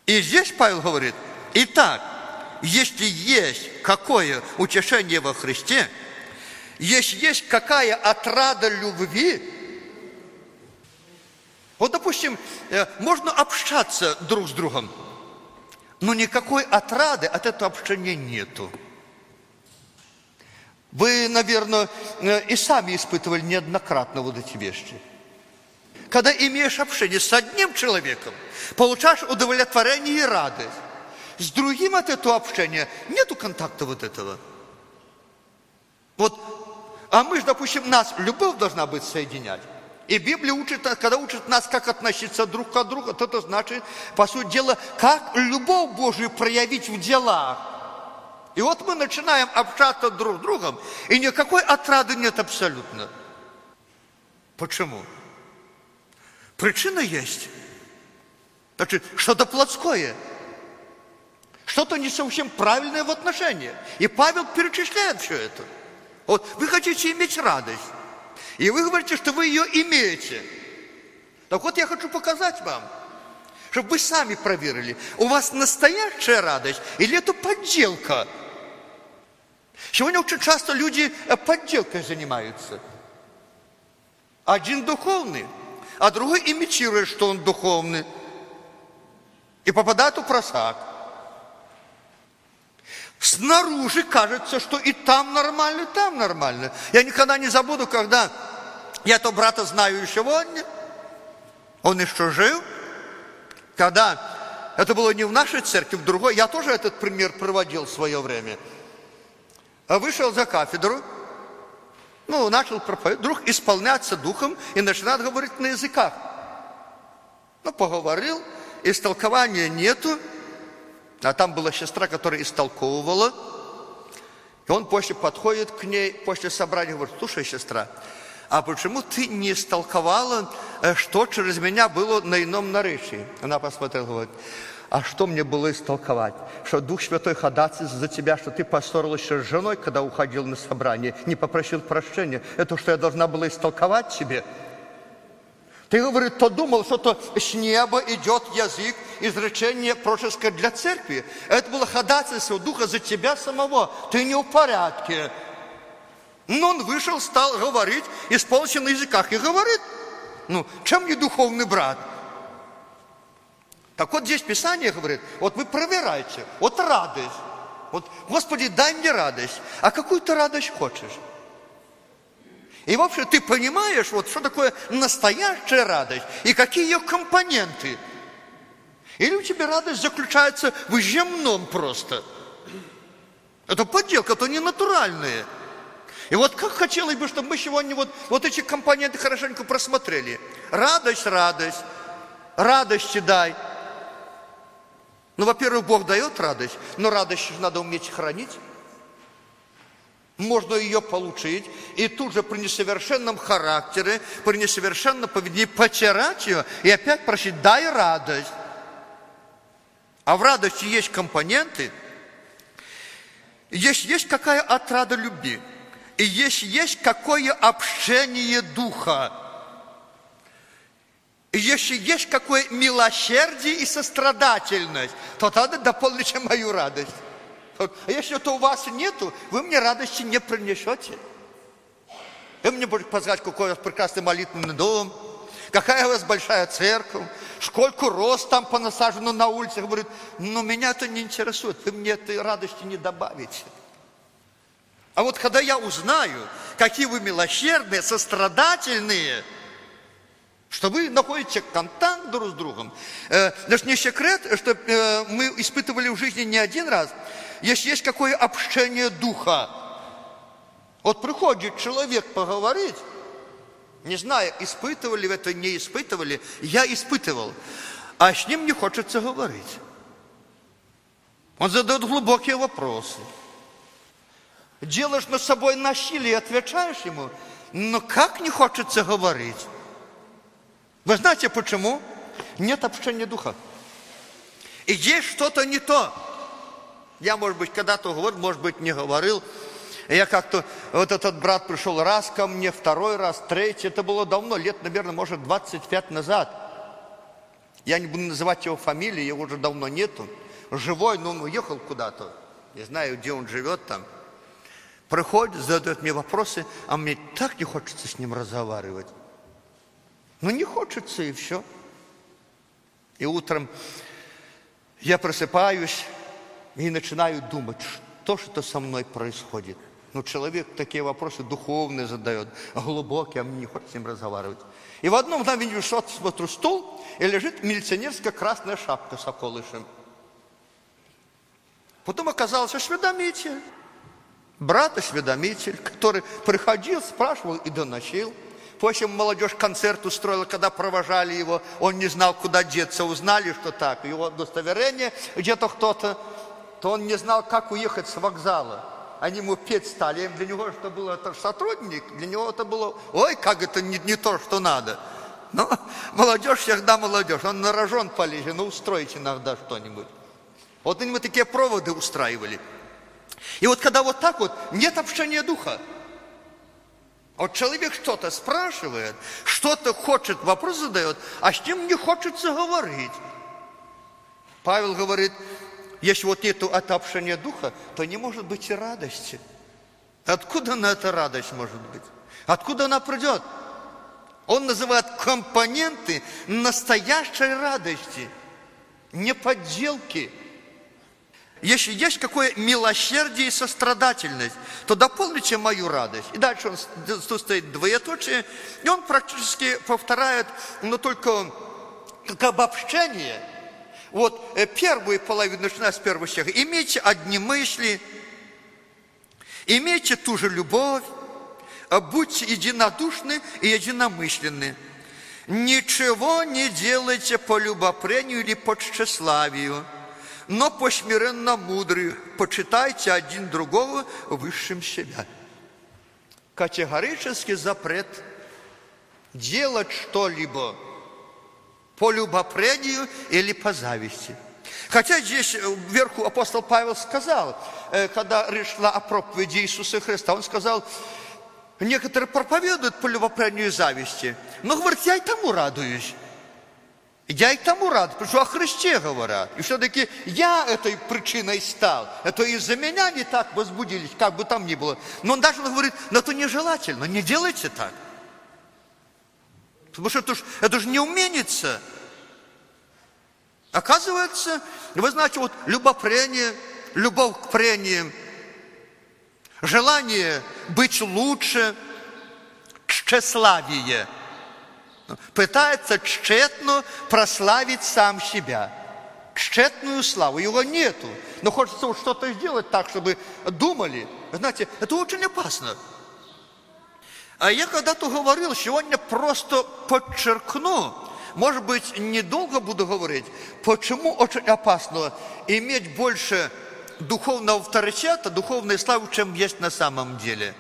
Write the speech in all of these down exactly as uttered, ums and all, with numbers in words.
И здесь Павел говорит: итак, если есть какое утешение во Христе, если есть какая отрада любви, вот, допустим, можно общаться друг с другом, но никакой отрады от этого общения нету. Вы, наверное, и сами испытывали неоднократно вот эти вещи. Когда имеешь общение с одним человеком, получаешь удовлетворение и радость. С другим от этого общения нету контакта вот этого. Вот, а мы же, допустим, нас любовь должна быть соединять. И Библия учит, когда учит нас, как относиться друг к другу, то это значит, по сути дела, как любовь Божию проявить в делах. И вот мы начинаем общаться друг с другом, и никакой отрады нет абсолютно. Почему? Причина есть. Значит, что-то плотское, что-то не совсем правильное в отношениях. И Павел перечисляет все это. Вот вы хотите иметь радость, и вы говорите, что вы ее имеете. Так вот я хочу показать вам, чтобы вы сами проверили, у вас настоящая радость или это подделка. Сегодня очень часто люди подделкой занимаются. Один духовный, а другой имитирует, что он духовный. И попадает в просак. Снаружи кажется, что и там нормально, и там нормально. Я никогда не забуду, когда я этого брата знаю еще сегодня. Он еще жив. Когда это было не в нашей церкви, в другой. Я тоже этот пример проводил в свое время. Вышел за кафедру, ну, начал проповедовать, вдруг исполняться духом и начинает говорить на языках. Ну, поговорил, истолкования нету, а там была сестра, которая истолковывала. И он после подходит к ней, после собрания, говорит: слушай, сестра, а почему ты не истолковала, что через меня было на ином наречии? Она посмотрела, говорит: а что мне было истолковать? Что Дух Святой ходатайствует за тебя, что ты поссорилась с женой, когда уходил на собрание, не попросил прощения. Это что я должна была истолковать тебе? Ты, говорит, то думал, что то с неба идет язык, изречение пророческое для церкви. Это было ходатайство Духа за тебя самого. Ты не в порядке. Но он вышел, стал говорить, исполнился на языках и говорит: ну, чем не духовный брат? Так вот здесь Писание говорит: вот вы проверяйте, вот радость. Вот, Господи, дай мне радость. А какую ты радость хочешь? И вообще ты понимаешь, вот что такое настоящая радость и какие ее компоненты? Или у тебя радость заключается в земном просто? Это подделка, это не натуральное. И вот как хотелось бы, чтобы мы сегодня вот, вот эти компоненты хорошенько просмотрели. Радость, радость, радости дай. Ну, во-первых, Бог дает радость, но радость же надо уметь хранить. Можно ее получить, и тут же при несовершенном характере, при несовершенном поведении потерять ее и опять просить: дай радость. А в радости есть компоненты, есть, есть какая отрада любви, и есть, есть какое общение духа, и если есть какое милосердие и сострадательность, то тогда дополните мою радость. А если это у вас нету, вы мне радости не принесете. Вы мне будете показать, какой у вас прекрасный молитвенный дом, какая у вас большая церковь, сколько роз там понасажено на улицах. Говорит: но меня это не интересует, вы мне этой радости не добавите. А вот когда я узнаю, какие вы милосердные, сострадательные, что вы находите контакт друг с другом. Даже не секрет, что мы испытывали в жизни не один раз. Если есть какое общение духа, вот приходит человек поговорить, не знаю, испытывали вы это, не испытывали, я испытывал, а с ним не хочется говорить. Он задает глубокие вопросы. Делаешь над собой насилие, отвечаешь ему, но как не хочется говорить? Вы знаете почему? Нет общения духа. И есть что-то не то. Я, может быть, когда-то говорил, может быть, не говорил. Я как-то, вот этот брат пришел раз ко мне, второй раз, третий. Это было давно, лет, наверное, может, двадцать пять назад. Я не буду называть его фамилию, его уже давно нету. Живой, но он уехал куда-то. Не знаю, где он живет там. Приходит, задает мне вопросы, а мне так не хочется с ним разговаривать. Ну, не хочется, и все. И утром я просыпаюсь и начинаю думать, что что со мной происходит. Ну, человек такие вопросы духовные задает, глубокие, а мне не хочется с ним разговаривать. И в одном мгновении смотрю стол, и лежит милиционерская красная шапка с околышем. Потом оказался осведомитель, брат-осведомитель, который приходил, спрашивал и доносил. В общем, молодежь концерт устроила, когда провожали его, он не знал, куда деться, узнали, что так, его удостоверение где-то кто-то, то он не знал, как уехать с вокзала. Они ему петь стали, для него это было это сотрудник, для него это было, ой, как это не, не то, что надо. Но молодежь всегда молодежь, он на рожон полезет, ну устроить иногда что-нибудь. Вот они мы такие проводы устраивали. И вот когда вот так вот, нет общения духа. Вот человек что-то спрашивает, что-то хочет, вопрос задает, а с ним не хочется говорить. Павел говорит, если вот нету это общения духа, то не может быть и радости. Откуда на это радость может быть? Откуда она придет? Он называет компоненты настоящей радости, не подделки. Если есть какое милосердие и сострадательность, то дополните мою радость. И дальше он, тут стоит двоеточие, и он практически повторяет, но только как обобщение. Вот первую половину, начиная с первого стиха. Имейте одни мысли, имейте ту же любовь, будьте единодушны и единомысленны. Ничего не делайте по любопрению или по тщеславию, но по смиренно мудрых почитайте один другого высшим себя. Категорический запрет делать что-либо по любопрению или по зависти. Хотя здесь вверху апостол Павел сказал, когда речь шла о проповеди Иисуса Христа, он сказал, некоторые проповедуют по любопрению и зависти, но говорят, я и тому радуюсь. Я и тому рад, потому что о Христе говорят. И все-таки я этой причиной стал. Это из-за меня не так возбудились, как бы там ни было. Но он даже говорит, но это нежелательно, не делайте так. Потому что это же, это же не уменится. Оказывается, вы знаете, вот любопрение, любовь к прениям, желание быть лучше, тщеславие. Пытается тщетно прославить сам себя. Тщетную славу. Его нету. Но хочется вот что-то сделать так, чтобы думали. Знаете, это очень опасно. А я когда-то говорил, сегодня просто подчеркну, может быть, недолго буду говорить, почему очень опасно иметь больше духовного авторитета, духовной славы, чем есть на самом деле.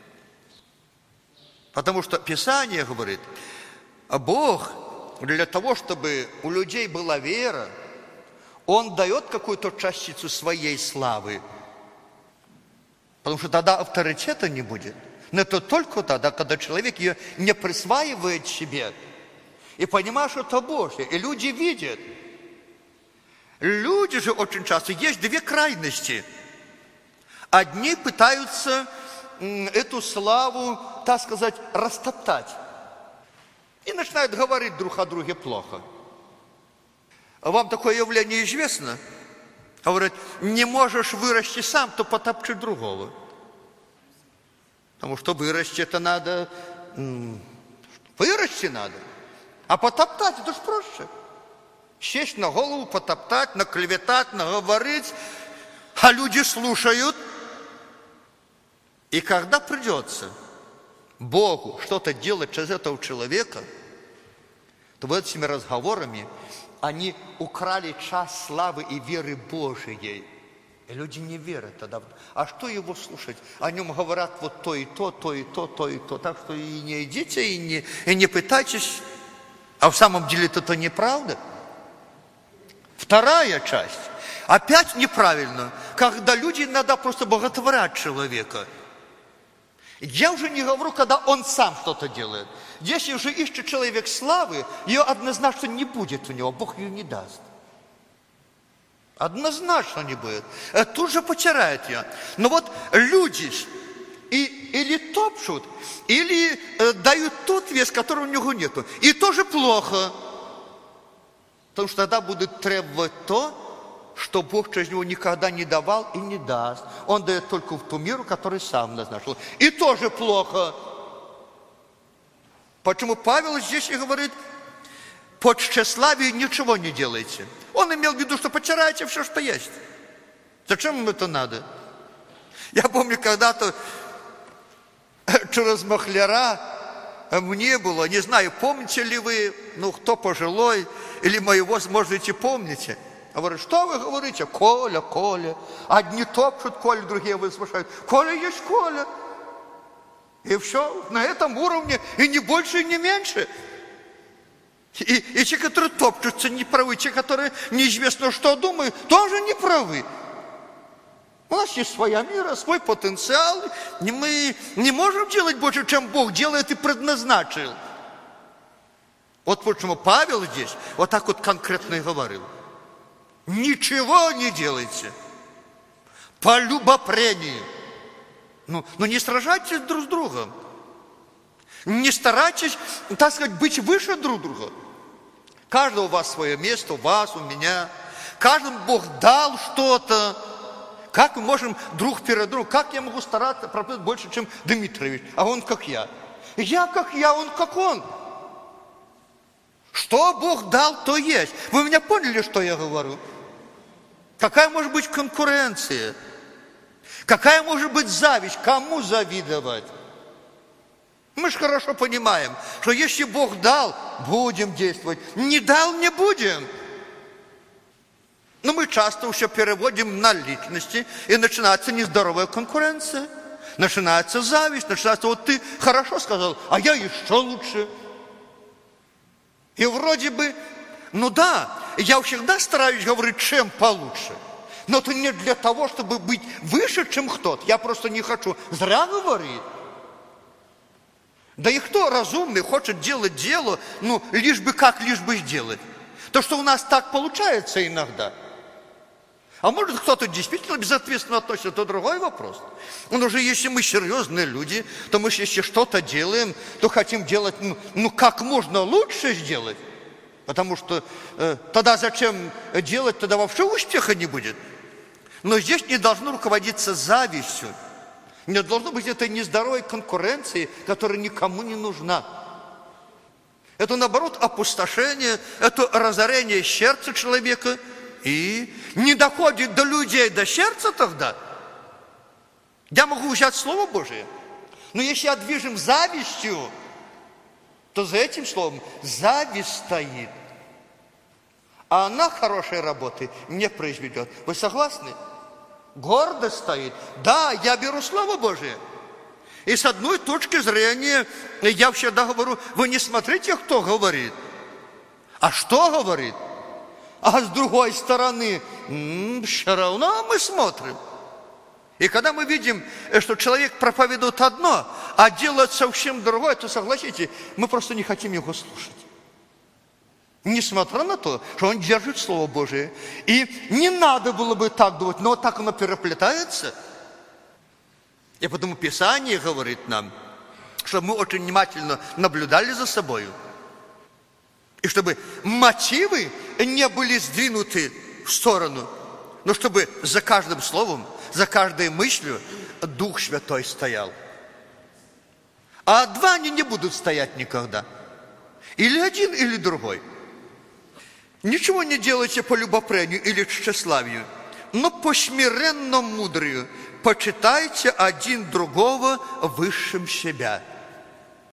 Потому что Писание говорит, а Бог для того, чтобы у людей была вера, Он дает какую-то частицу своей славы. Потому что тогда авторитета не будет. Но это только тогда, когда человек ее не присваивает себе. И понимает, что это Божье. И люди видят. Люди же очень часто, есть две крайности. Одни пытаются эту славу, так сказать, растоптать. И начинают говорить друг о друге плохо. Вам такое явление известно? Говорят, не можешь вырасти сам, то потопчи другого. Потому что вырасти это надо, вырасти надо. А потоптать это же проще. Сесть на голову, потоптать, наклеветать, наговорить, а люди слушают. И когда придется Богу что-то делать через этого человека, то вот этими разговорами они украли час славы и веры Божией. И люди не верят тогда. А что его слушать? О нем говорят вот то и то, то и то, то и то. Так что и не идите, и не, и не пытайтесь. А в самом деле это неправда. Вторая часть. Опять неправильно, когда люди иногда просто боготворят человека. Я уже не говорю, когда он сам что-то делает. Если уже ищет человек славы, ее однозначно не будет у него, Бог ее не даст. Однозначно не будет. Тут же потеряет ее. Но вот люди и, или топчут, или э, дают тот вес, которого у него нету. И тоже плохо. Потому что тогда будут требовать то, что Бог через него никогда не давал и не даст. Он дает только в ту меру, которую сам назначил. И тоже плохо. Почему Павел здесь и говорит, по тщеславию ничего не делайте. Он имел в виду, что потеряете все, что есть. Зачем им это надо? Я помню, когда-то через махляра мне было, не знаю, помните ли вы, ну, кто пожилой, или моего, можете, помните. Говорят, что вы говорите? Коля, Коля. Одни топчут Коля, другие возвышают. Коля есть Коля. И все, на этом уровне, и не больше, и не меньше. И, и те, которые топчутся, не правы. Те, которые неизвестно что думают, тоже не правы. У нас есть своя мера, свой потенциал. И мы не можем делать больше, чем Бог делает и предназначил. Вот почему Павел здесь вот так вот конкретно и говорил. Ничего не делайте по любопрению. Ну, ну не сражайтесь друг с другом. Не старайтесь, так сказать, быть выше друг друга. Каждого у вас свое место, у вас, у меня. Каждому Бог дал что-то. Как мы можем друг перед другом, как я могу стараться проповедовать больше, чем Дмитриевич, а он как я. Я как я, он как он. Что Бог дал, то есть. Вы меня поняли, что я говорю? Какая может быть конкуренция? Какая может быть зависть? Кому завидовать? Мы же хорошо понимаем, что если Бог дал, будем действовать. Не дал, не будем. Но мы часто еще переводим на личности, и начинается нездоровая конкуренция. Начинается зависть, начинается, вот ты хорошо сказал, а я еще лучше. И вроде бы, ну да, я всегда стараюсь говорить, чем получше. Но это не для того, чтобы быть выше, чем кто-то. Я просто не хочу. Зря говорит. Да и кто разумный хочет делать дело, ну, лишь бы как, лишь бы сделать. То, что у нас так получается иногда. А может, кто-то действительно безответственно относится, это другой вопрос. Но уже если мы серьезные люди, то мы, если что-то делаем, то хотим делать, ну, ну как можно лучше сделать. Потому что э, тогда зачем делать, тогда вообще успеха не будет. Но здесь не должно руководиться завистью. Не должно быть этой нездоровой конкуренции, которая никому не нужна. Это, наоборот, опустошение, это разорение сердца человека. И не доходит до людей, до сердца тогда. Я могу взять Слово Божие. Но если я движим завистью, то за этим словом зависть стоит. А она хорошей работы не произведет. Вы согласны? Гордость стоит. Да, я беру Слово Божие. И с одной точки зрения, я всегда говорю, вы не смотрите, кто говорит, а что говорит. А с другой стороны, м-м, все равно мы смотрим. И когда мы видим, что человек проповедует одно, а делает совсем другое, то, согласитесь, мы просто не хотим его слушать. Несмотря на то, что он держит Слово Божие. И не надо было бы так думать, но вот так оно переплетается. И потому Писание говорит нам, чтобы мы очень внимательно наблюдали за собой. И чтобы мотивы не были сдвинуты в сторону, но чтобы за каждым словом, за каждой мыслью Дух Святой стоял. А два они не будут стоять никогда. Или один, или другой. Ничего не делайте по любопрению или тщеславию, но по смиренному мудрию почитайте один другого высшим себя.